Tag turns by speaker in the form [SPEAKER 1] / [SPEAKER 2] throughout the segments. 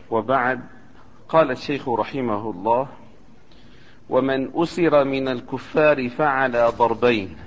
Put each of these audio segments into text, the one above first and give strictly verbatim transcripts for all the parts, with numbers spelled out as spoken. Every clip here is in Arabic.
[SPEAKER 1] وبعد. قال الشيخ رحمه الله: ومن أسر من الكفار فعلى ضربين: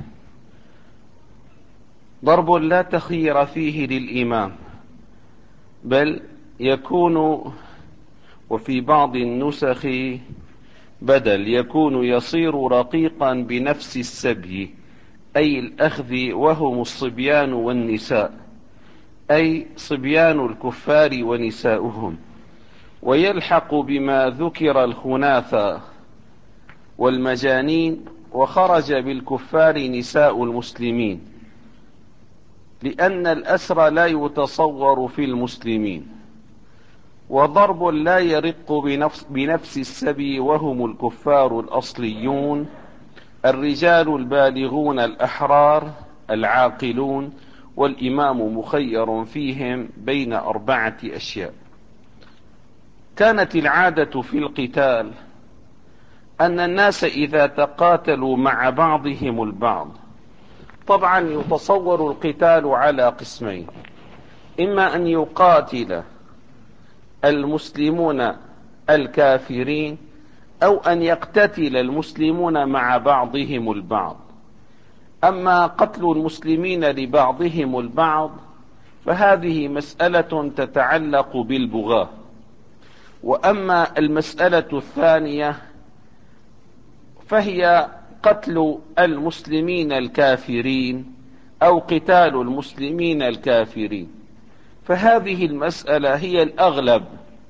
[SPEAKER 1] ضرب لا تخير فيه للإمام، بل يكون، وفي بعض النسخ بدل، يكون يصير رقيقا بنفس السبي، أي الأخذ، وهم الصبيان والنساء، أي صبيان الكفار ونساؤهم، ويلحق بما ذكر الخناثة والمجانين، وخرج بالكفار نساء المسلمين، لأن الأسر لا يتصور في المسلمين. وضرب لا يرق بنفس, بنفس السبي، وهم الكفار الأصليون، الرجال البالغون الأحرار العاقلون، والإمام مخير فيهم بين أربعة أشياء. كانت العادة في القتال أن الناس إذا تقاتلوا مع بعضهم البعض، طبعا يتصور القتال على قسمين: إما أن يقاتل المسلمون الكافرين، أو أن يقتتل المسلمون مع بعضهم البعض. أما قتل المسلمين لبعضهم البعض فهذه مسألة تتعلق بالبغاة. وأما المسألة الثانية فهي قتل المسلمين الكافرين أو قتال المسلمين الكافرين، فهذه المسألة هي الأغلب،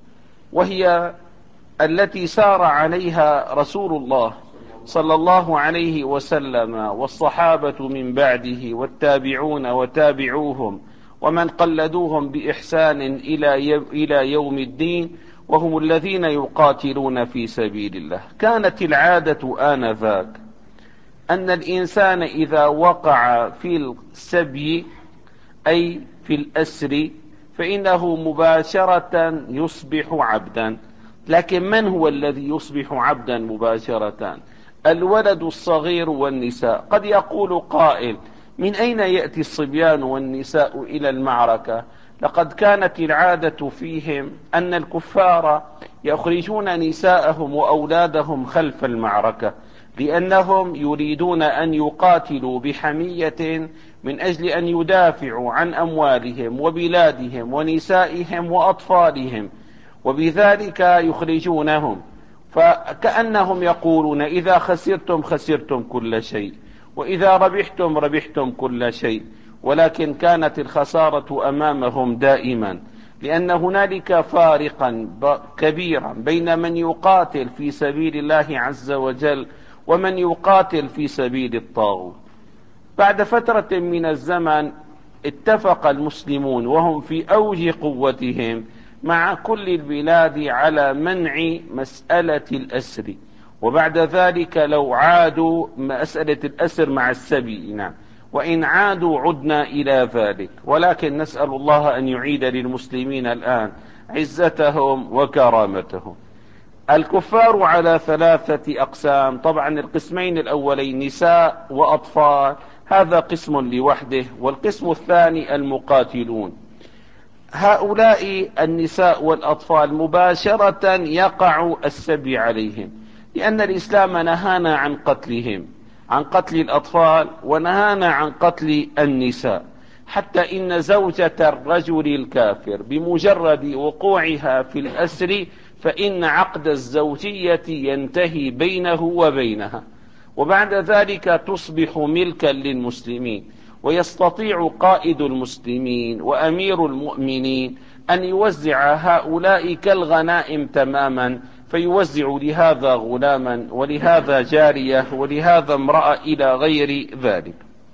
[SPEAKER 1] وهي التي سار عليها رسول الله صلى الله عليه وسلم والصحابة من بعده، والتابعون وتابعوهم، ومن قلدوهم بإحسان إلى يوم الدين، وهم الذين يقاتلون في سبيل الله. كانت العادة آنذاك أن الإنسان إذا وقع في السبي، أي في الأسر، فإنه مباشرة يصبح عبدا. لكن من هو الذي يصبح عبدا مباشرة؟ الولد الصغير والنساء. قد يقول قائل: من أين يأتي الصبيان والنساء إلى المعركة؟ لقد كانت العادة فيهم أن الكفار يخرجون نساءهم وأولادهم خلف المعركة، لأنهم يريدون أن يقاتلوا بحمية من أجل أن يدافعوا عن أموالهم وبلادهم ونسائهم وأطفالهم، وبذلك يخرجونهم. فكأنهم يقولون: إذا خسرتم خسرتم كل شيء، وإذا ربحتم ربحتم كل شيء. ولكن كانت الخسارة أمامهم دائما، لأن هنالك فارقا كبيرا بين من يقاتل في سبيل الله عز وجل ومن يقاتل في سبيل الطاغوت. بعد فترة من الزمن اتفق المسلمون وهم في أوج قوتهم مع كل البلاد على منع مسألة الأسر، وبعد ذلك لو عادوا مسألة الأسر مع السبي، نعم، وإن عادوا عدنا إلى ذلك. ولكن نسأل الله أن يعيد للمسلمين الآن عزتهم وكرامتهم. الكفار على ثلاثة أقسام. طبعا القسمين الأولين نساء وأطفال، هذا قسم لوحده، والقسم الثاني المقاتلون. هؤلاء النساء والأطفال مباشرة يقع السبي عليهم، لأن الإسلام نهانا عن قتلهم، عن قتل الأطفال، ونهانا عن قتل النساء. حتى إن زوجة الرجل الكافر بمجرد وقوعها في الأسر فإن عقد الزوجية ينتهي بينه وبينها، وبعد ذلك تصبح ملكا للمسلمين، ويستطيع قائد المسلمين وأمير المؤمنين أن يوزع هؤلاء كالغنائم تماما، فيوزع لهذا غلاما ولهذا جارية ولهذا امرأة إلى غير ذلك.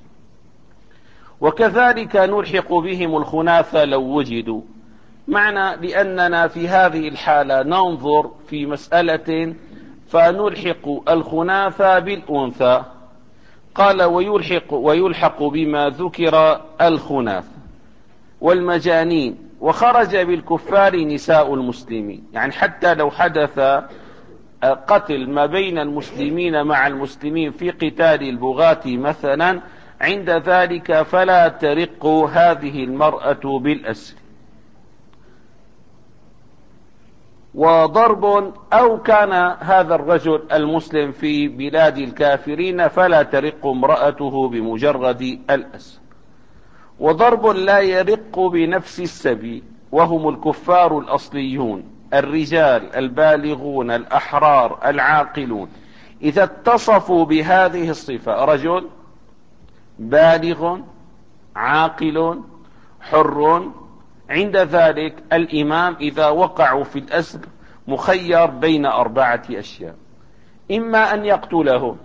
[SPEAKER 1] وكذلك نلحق بهم الخناثة لو وجدوا معنا، لأننا في هذه الحالة ننظر في مسألة فنلحق الخناثة بالأنثى. قال: ويلحق, ويلحق بما ذكر الخناث والمجانين، وخرج بالكفار نساء المسلمين. يعني حتى لو حدث قتل ما بين المسلمين مع المسلمين في قتال البغاة مثلا، عند ذلك فلا ترق هذه المرأة بالأسر. وضرب، أو كان هذا الرجل المسلم في بلاد الكافرين فلا ترق امرأته بمجرد الأسر. وضرب لا يرق بنفس السبي، وهم الكفار الأصليون الرجال البالغون الأحرار العاقلون، إذا اتصفوا بهذه الصفة: رجل بالغ عاقل حر، عند ذلك الإمام إذا وقعوا في الأسر مخير بين أربعة أشياء: إما أن يقتلهم،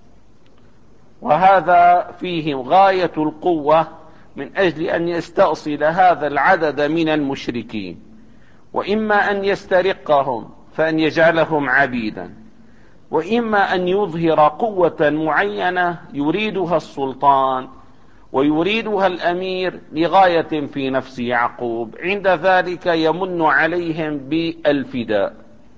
[SPEAKER 1] وهذا فيه غاية القوة من أجل أن يستأصل هذا العدد من المشركين، وإما أن يسترقهم فأن يجعلهم عبيدا، وإما أن يظهر قوة معينة يريدها السلطان ويريدها الأمير لغاية في نفس يعقوب، عند ذلك يمن عليهم بالفداء،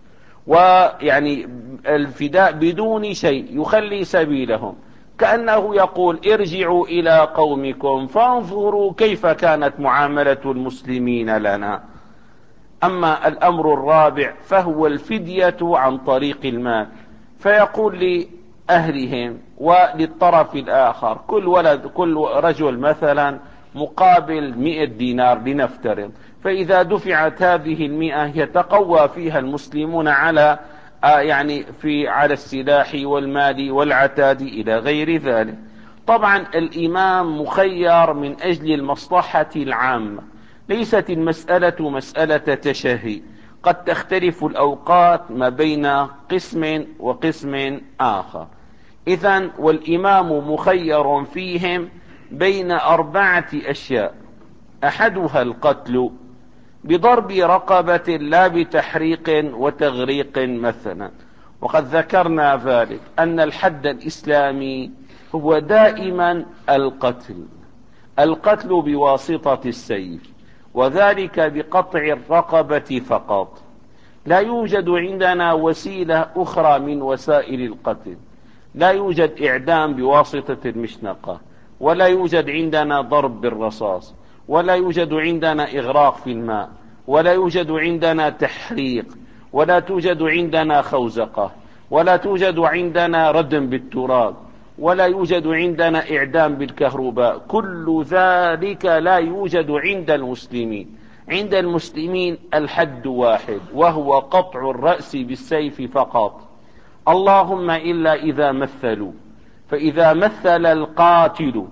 [SPEAKER 1] ويعني الفداء بدون شيء يخلي سبيلهم، كأنه يقول: ارجعوا إلى قومكم فانظروا كيف كانت معاملة المسلمين لنا. أما الأمر الرابع فهو الفدية عن طريق المال، فيقول لأهلهم وللطرف الآخر: كل ولد كل رجل مثلا مقابل مئة دينار لنفترض، فإذا دفعت هذه المئة يتقوى فيها المسلمون على آه يعني في على السلاح والمال والعتاد إلى غير ذلك. طبعا الإمام مخير من أجل المصلحة العامة، ليست المسألة مسألة تشهي، قد تختلف الأوقات ما بين قسم وقسم آخر. إذن والإمام مخير فيهم بين أربعة أشياء: أحدها القتل بضرب رقبة لا بتحريق وتغريق مثلا، وقد ذكرنا ذلك أن الحد الإسلامي هو دائما القتل، القتل بواسطة السيف، وذلك بقطع الرقبة فقط. لا يوجد عندنا وسيلة أخرى من وسائل القتل، لا يوجد إعدام بواسطة المشنقة، ولا يوجد عندنا ضرب بالرصاص، ولا يوجد عندنا إغراق في الماء، ولا يوجد عندنا تحريق، ولا توجد عندنا خوزقة، ولا توجد عندنا ردم بالتراب، ولا يوجد عندنا إعدام بالكهرباء. كل ذلك لا يوجد عند المسلمين. عند المسلمين الحد واحد، وهو قطع الرأس بالسيف فقط، اللهم إلا إذا مثلوا، فإذا مثل القاتل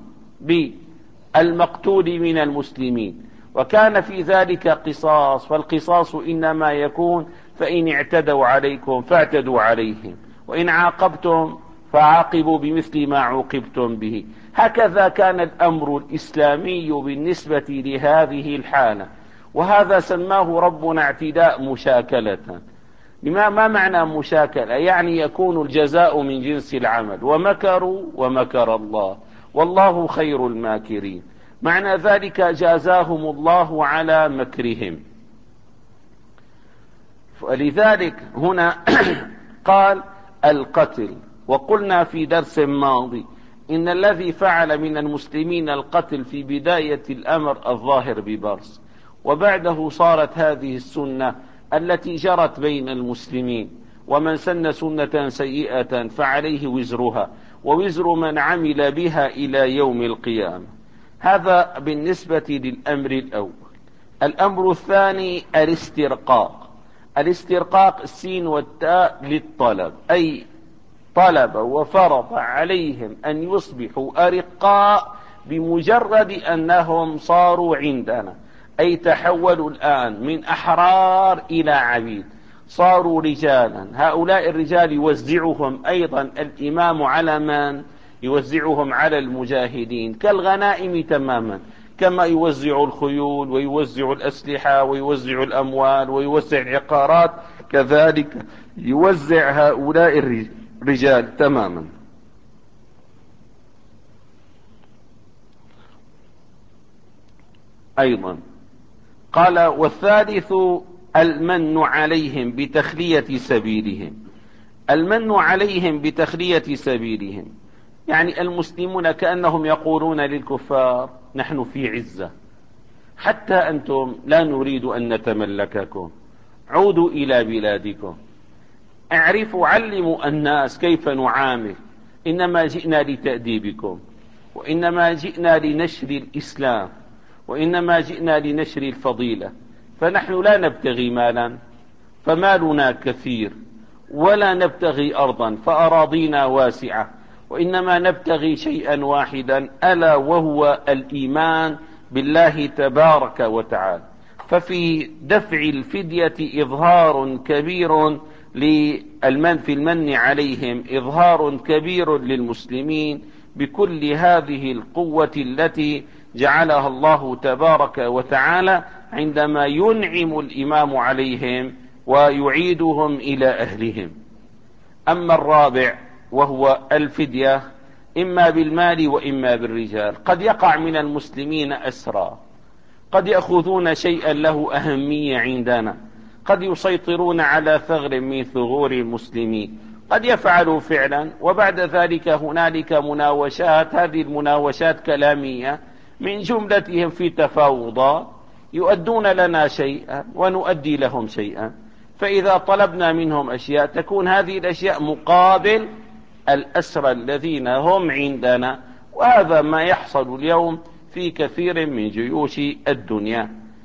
[SPEAKER 1] بالمقتول من المسلمين وكان في ذلك قصاص، فالقصاص إنما يكون فإن اعتدوا عليكم فاعتدوا عليهم، وإن عاقبتم فعاقبوا بمثل ما عوقبتم به. هكذا كان الأمر الإسلامي بالنسبة لهذه الحالة، وهذا سماه ربنا اعتداء مشاكلة. بما ما معنى مشاكلة؟ يعني يكون الجزاء من جنس العمل، ومكروا ومكر الله والله خير الماكرين، معنى ذلك جازاهم الله على مكرهم. فلذلك هنا قال القتل. وقلنا في درس ماضي إن الذي فعل من المسلمين القتل في بداية الأمر الظاهر ببرص، وبعده صارت هذه السنة التي جرت بين المسلمين، ومن سن سنة سيئة فعليه وزرها ووزر من عمل بها إلى يوم القيامة. هذا بالنسبة للأمر الأول. الأمر الثاني الاسترقاق. الاسترقاق السين والتاء للطلب، أي طلب وفرض عليهم أن يصبحوا أرقاء بمجرد أنهم صاروا عندنا، أي تحولوا الآن من أحرار إلى عبيد، صاروا رجالا. هؤلاء الرجال يوزعهم أيضا الإمام على من؟ يوزعهم على المجاهدين كالغنائم تماما، كما يوزع الخيول ويوزع الأسلحة ويوزع الأموال ويوزع العقارات، كذلك يوزع هؤلاء الرجال تماما. أيضا قال والثالث المن عليهم بتخلية سبيلهم. المن عليهم بتخلية سبيلهم يعني المسلمون كأنهم يقولون للكفار: نحن في عزة، حتى أنتم لا نريد أن نتملككم، عودوا إلى بلادكم، اعرفوا علموا الناس كيف نعامل. إنما جئنا لتأديبكم، وإنما جئنا لنشر الإسلام، وإنما جئنا لنشر الفضيلة. فنحن لا نبتغي مالا، فمالنا كثير، ولا نبتغي أرضا فأراضينا واسعة، وإنما نبتغي شيئا واحدا، ألا وهو الإيمان بالله تبارك وتعالى. ففي دفع الفدية إظهار كبير للمن في المن عليهم، إظهار كبير للمسلمين بكل هذه القوة التي جعلها الله تبارك وتعالى عندما ينعم الإمام عليهم ويعيدهم إلى أهلهم. أما الرابع وهو الفدية، إما بالمال وإما بالرجال. قد يقع من المسلمين أسرى، قد يأخذون شيئا له أهمية عندنا، قد يسيطرون على ثغر من ثغور المسلمين، قد يفعلوا فعلا، وبعد ذلك هنالك مناوشات، هذه المناوشات كلامية من جملتهم في تفاوضات، يؤدون لنا شيئا ونؤدي لهم شيئا. فإذا طلبنا منهم أشياء تكون هذه الأشياء مقابل الأسرى الذين هم عندنا. وهذا ما يحصل اليوم في كثير من جيوش الدنيا.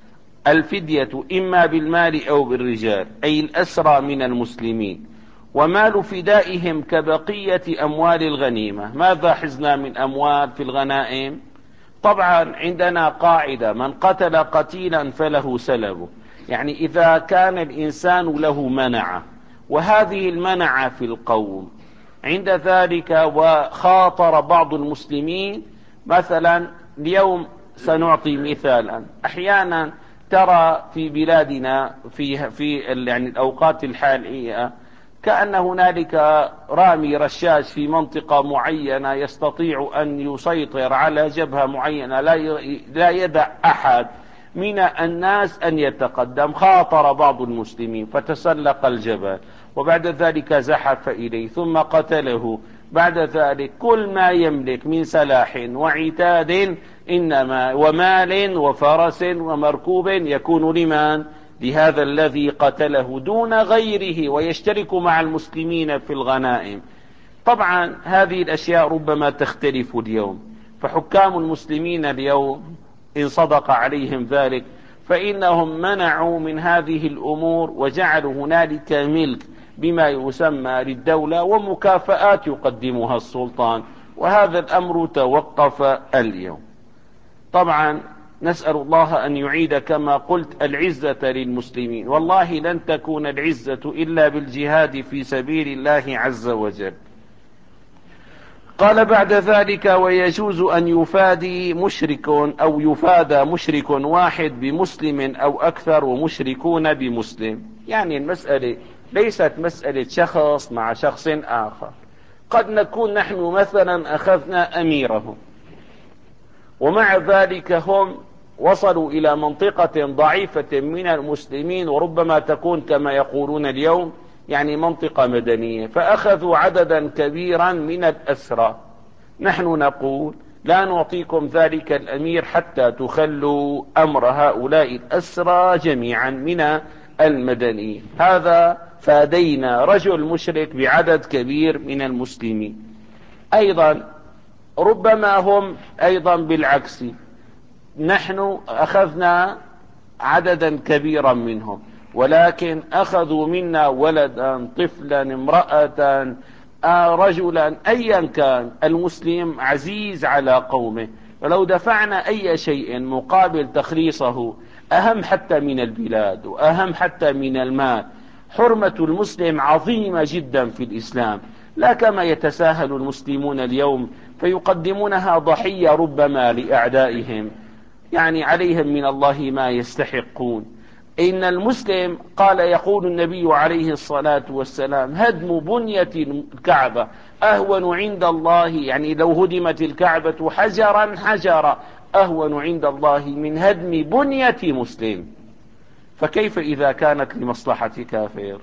[SPEAKER 1] الفدية إما بالمال أو بالرجال، أي الأسرى من المسلمين، ومال فدائهم كبقية أموال الغنيمة. ماذا حزنا من أموال في الغنائم؟ طبعا عندنا قاعدة: من قتل قتيلا فله سلبه. يعني إذا كان الإنسان له منعة، وهذه المنعة في القوم، عند ذلك وخاطر بعض المسلمين، مثلا اليوم سنعطي مثالا، أحيانا ترى في بلادنا في في يعني الأوقات الحالية كأن هنالك رامي رشاش في منطقة معينة يستطيع أن يسيطر على جبهة معينة، لا لا يدع أحد من الناس أن يتقدم. خاطر بعض المسلمين فتسلق الجبل، وبعد ذلك زحف إليه ثم قتله. بعد ذلك كل ما يملك من سلاح وعتاد إنما ومال وفرس ومركوب يكون لمن؟ لهذا الذي قتله دون غيره، ويشترك مع المسلمين في الغنائم. طبعا هذه الأشياء ربما تختلف اليوم، فحكام المسلمين اليوم إن صدق عليهم ذلك فإنهم منعوا من هذه الأمور، وجعلوا هنالك ملك بما يسمى للدولة ومكافآت يقدمها السلطان، وهذا الأمر توقف اليوم. طبعا نسأل الله أن يعيد كما قلت العزة للمسلمين، والله لن تكون العزة إلا بالجهاد في سبيل الله عز وجل. قال بعد ذلك: ويجوز أن يفادي مشرك أو يفادى مشرك واحد بمسلم أو أكثر ومشركون بمسلم. يعني المسألة ليست مسألة شخص مع شخص آخر. قد نكون نحن مثلا أخذنا أميرهم، ومع ذلك هم وصلوا إلى منطقة ضعيفة من المسلمين، وربما تكون كما يقولون اليوم يعني منطقة مدنية، فأخذوا عددا كبيرا من الأسرى. نحن نقول: لا نعطيكم ذلك الأمير حتى تخلوا أمر هؤلاء الأسرى جميعا من المدنيين. هذا فادينا رجل مشرك بعدد كبير من المسلمين. أيضا ربما هم أيضا بالعكس، نحن أخذنا عددا كبيرا منهم، ولكن أخذوا منا ولدا، طفلا، امرأة، رجلا، أيا كان. المسلم عزيز على قومه، ولو دفعنا أي شيء مقابل تخليصه أهم حتى من البلاد وأهم حتى من المال. حرمة المسلم عظيمة جدا في الإسلام، لا كما يتساهل المسلمون اليوم فيقدمونها ضحية ربما لأعدائهم، يعني عليهم من الله ما يستحقون. إن المسلم قال يقول النبي عليه الصلاة والسلام: هدم بنية الكعبة أهون عند الله، يعني لو هدمت الكعبة حجرا حجرا أهون عند الله من هدم بنية مسلم. فكيف إذا كانت لمصلحة كافر؟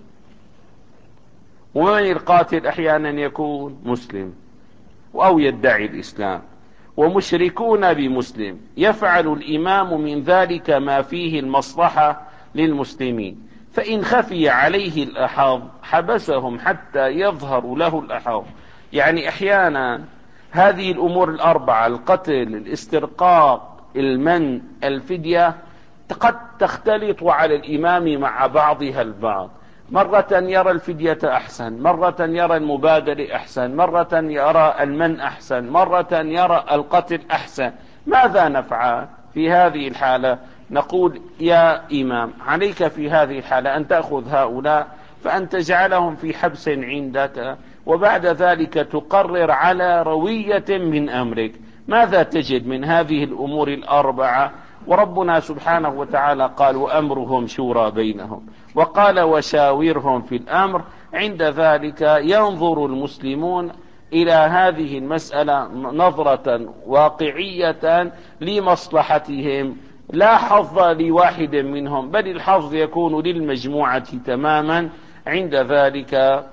[SPEAKER 1] ومن القاتل أحيانا يكون مسلم أو يدعي الإسلام، ومشركون بمسلم. يفعل الإمام من ذلك ما فيه المصلحة للمسلمين، فإن خفي عليه الأحظ حبسهم حتى يظهر له الأحظ. يعني أحيانا هذه الأمور الأربعة، القتل، الاسترقاق، المن، الفدية، قد تختلط على الإمام مع بعضها البعض. مرة يرى الفدية أحسن، مرة يرى المبادرة أحسن، مرة يرى المن أحسن، مرة يرى القتل أحسن. ماذا نفعل في هذه الحالة؟ نقول يا إمام عليك في هذه الحالة أن تأخذ هؤلاء فأن تجعلهم في حبس عندك، وبعد ذلك تقرر على روية من أمرك ماذا تجد من هذه الأمور الأربعة. وربنا سبحانه وتعالى قال وأمرهم شورى بينهم، وقال وشاورهم في الأمر. عند ذلك ينظر المسلمون إلى هذه المسألة نظرة واقعية لمصلحتهم، لا حظ لواحد منهم بل الحظ يكون للمجموعة تماما. عند ذلك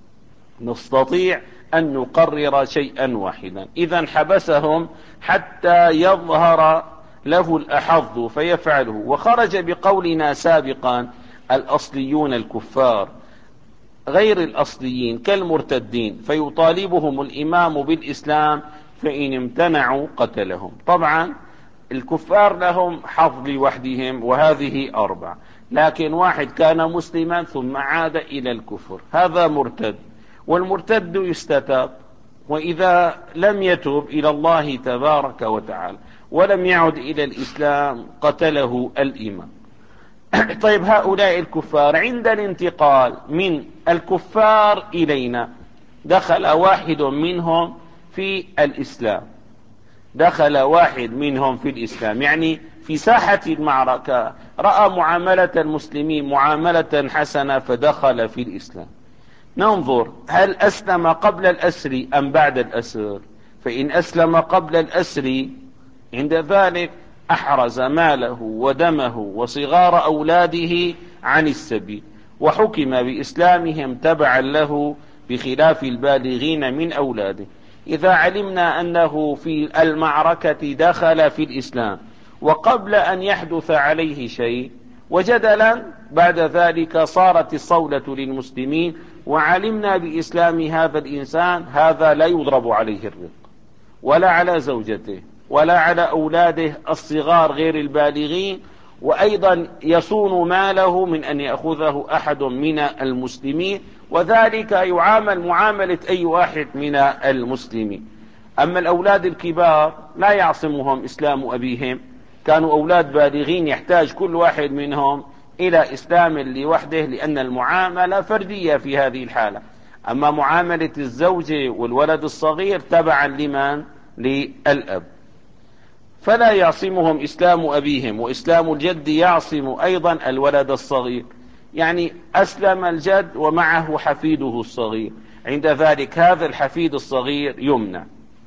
[SPEAKER 1] نستطيع أن نقرر شيئا واحدا. إذا حبسهم حتى يظهر له الأحظ فيفعله. وخرج بقولنا سابقا الأصليون الكفار غير الأصليين كالمرتدين، فيطالبهم الإمام بالإسلام، فإن امتنعوا قتلهم. طبعا الكفار لهم حظ لوحدهم وهذه أربع، لكن واحد كان مسلما ثم عاد إلى الكفر هذا مرتد، والمرتد يستتاب، وإذا لم يتب إلى الله تبارك وتعالى ولم يعد إلى الإسلام قتله الإمام. طيب هؤلاء الكفار عند الانتقال من الكفار إلينا دخل واحد منهم في الإسلام، دخل واحد منهم في الإسلام يعني في ساحة المعركة رأى معاملة المسلمين معاملة حسنة فدخل في الإسلام. ننظر هل أسلم قبل الأسر أم بعد الأسر. فإن أسلم قبل الأسر عند ذلك أحرز ماله ودمه وصغار أولاده عن السبيل، وحكم بإسلامهم تبعا له بخلاف البالغين من أولاده. إذا علمنا أنه في المعركة دخل في الإسلام وقبل أن يحدث عليه شيء وجدلا بعد ذلك صارت الصولة للمسلمين وعلمنا بإسلام هذا الإنسان، هذا لا يضرب عليه الرق ولا على زوجته ولا على أولاده الصغار غير البالغين، وأيضا يصون ماله من أن يأخذه أحد من المسلمين، وذلك يعامل معاملة أي واحد من المسلمين. أما الأولاد الكبار لا يعصمهم إسلام أبيهم، كانوا أولاد بالغين يحتاج كل واحد منهم إلى إسلام لوحده لأن المعاملة فردية في هذه الحالة. أما معاملة الزوج والولد الصغير تبعا لمن؟ للأب، فلا يعصمهم إسلام أبيهم، وإسلام الجد يعصم أيضا الولد الصغير. يعني أسلم الجد ومعه حفيده الصغير، عند ذلك هذا الحفيد الصغير يمنع.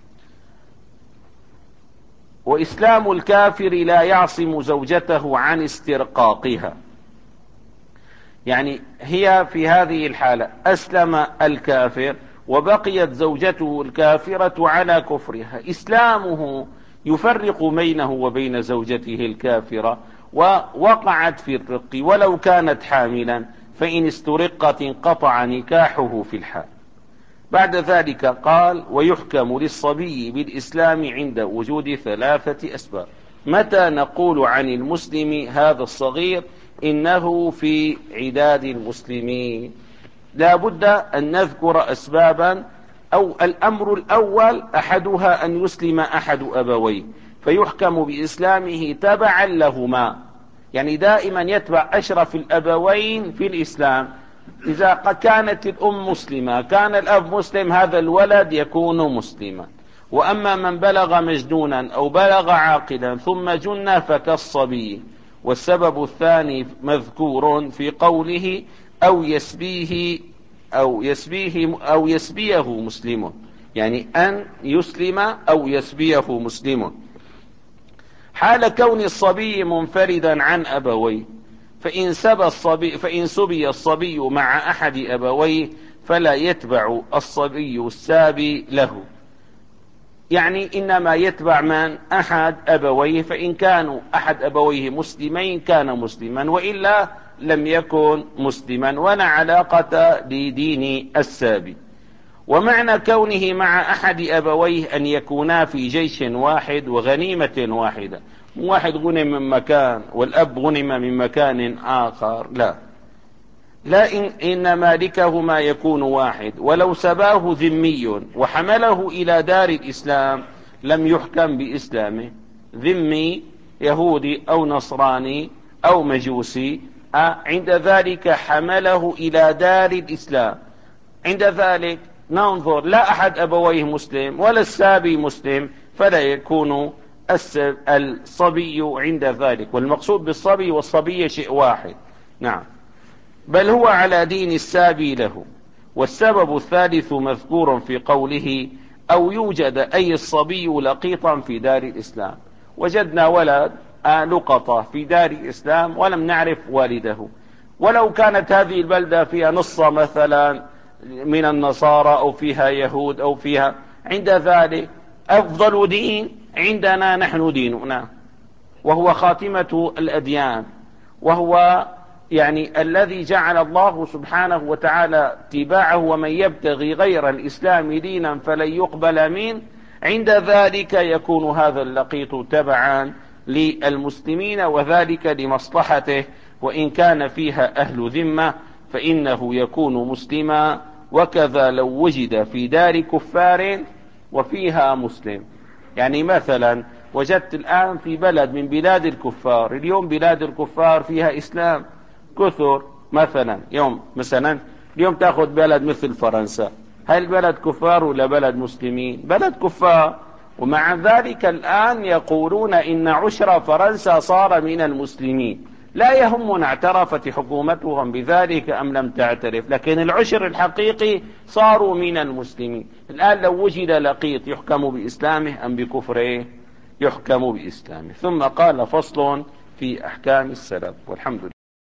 [SPEAKER 1] وإسلام الكافر لا يعصم زوجته عن استرقاقها، يعني هي في هذه الحالة أسلم الكافر وبقيت زوجته الكافرة على كفرها، إسلامه يفرق بينه وبين زوجته الكافرة ووقعت في الرق ولو كانت حاملا، فإن استرقت انقطع نكاحه في الحال. بعد ذلك قال ويحكم للصبي بالإسلام عند وجود ثلاثة أسباب. متى نقول عن المسلم هذا الصغير إنه في عداد المسلمين؟ لا بد أن نذكر أسبابا. أو الأمر الأول أحدها أن يسلم أحد أبويه فيحكم بإسلامه تبعا لهما، يعني دائما يتبع أشرف الأبوين في الإسلام. إذا كانت الأم مسلمة كان الأب مسلم هذا الولد يكون مسلما. وأما من بلغ مجنونا أو بلغ عاقلا ثم جن فكالصبي. والسبب الثاني مذكور في قوله أو يسبيه أو يسبيه أو يسبيه مسلم، يعني أن يسلم أو يسبيه مسلم. حال كون الصبي منفردا عن أبويه، فإن سبى الصبي فإن سبي الصبي مع أحد أبويه فلا يتبع الصبي السابي له، يعني إنما يتبع من؟ أحد أبويه، فإن كانوا أحد أبويه مسلمين كان مسلما، وإلا لم يكن مسلما ولا علاقة لدين السابي. ومعنى كونه مع أحد أبويه أن يكونا في جيش واحد وغنيمة واحدة، واحد غنم من مكان والأب غنم من مكان آخر، لا لا إن, إن مالكهما يكون واحد. ولو سباه ذمي وحمله إلى دار الإسلام لم يحكم بإسلامه. ذمي يهودي أو نصراني أو مجوسي، عند ذلك حمله إلى دار الإسلام، عند ذلك ننظر لا أحد أبويه مسلم ولا السابي مسلم، فلا يكون الصبي عند ذلك. والمقصود بالصبي والصبي شيء واحد، نعم، بل هو على دين السابي له. والسبب الثالث مذكور في قوله أو يوجد أي الصبي لقيطا في دار الإسلام. وجدنا ولد لقطة في دار الإسلام ولم نعرف والده، ولو كانت هذه البلدة فيها نصة مثلا من النصارى أو فيها يهود أو فيها، عند ذلك أفضل دين عندنا نحن ديننا، وهو خاتمة الأديان، وهو يعني الذي جعل الله سبحانه وتعالى اتباعه. ومن يبتغي غير الإسلام دينا فلن يقبل منه، عند ذلك يكون هذا اللقيط تبعا للمسلمين، وذلك لمصلحته. وإن كان فيها أهل ذمة فإنه يكون مسلما. وكذا لو وجد في دار كفار وفيها مسلم. يعني مثلا وجدت الآن في بلد من بلاد الكفار، اليوم بلاد الكفار فيها إسلام كثر، مثلا يوم مثلا اليوم تأخذ بلد مثل فرنسا، هل البلد كفار ولا بلد مسلمين؟ بلد كفار. ومع ذلك الآن يقولون إن عشر فرنسا صار من المسلمين. لا يهمنا اعترفت حكومتهم بذلك أم لم تعترف، لكن العشر الحقيقي صاروا من المسلمين. الآن لو وجد لقيط يحكم بإسلامه أم بكفره؟ يحكم بإسلامه. ثم قال فصل في أحكام السلف، والحمد لله.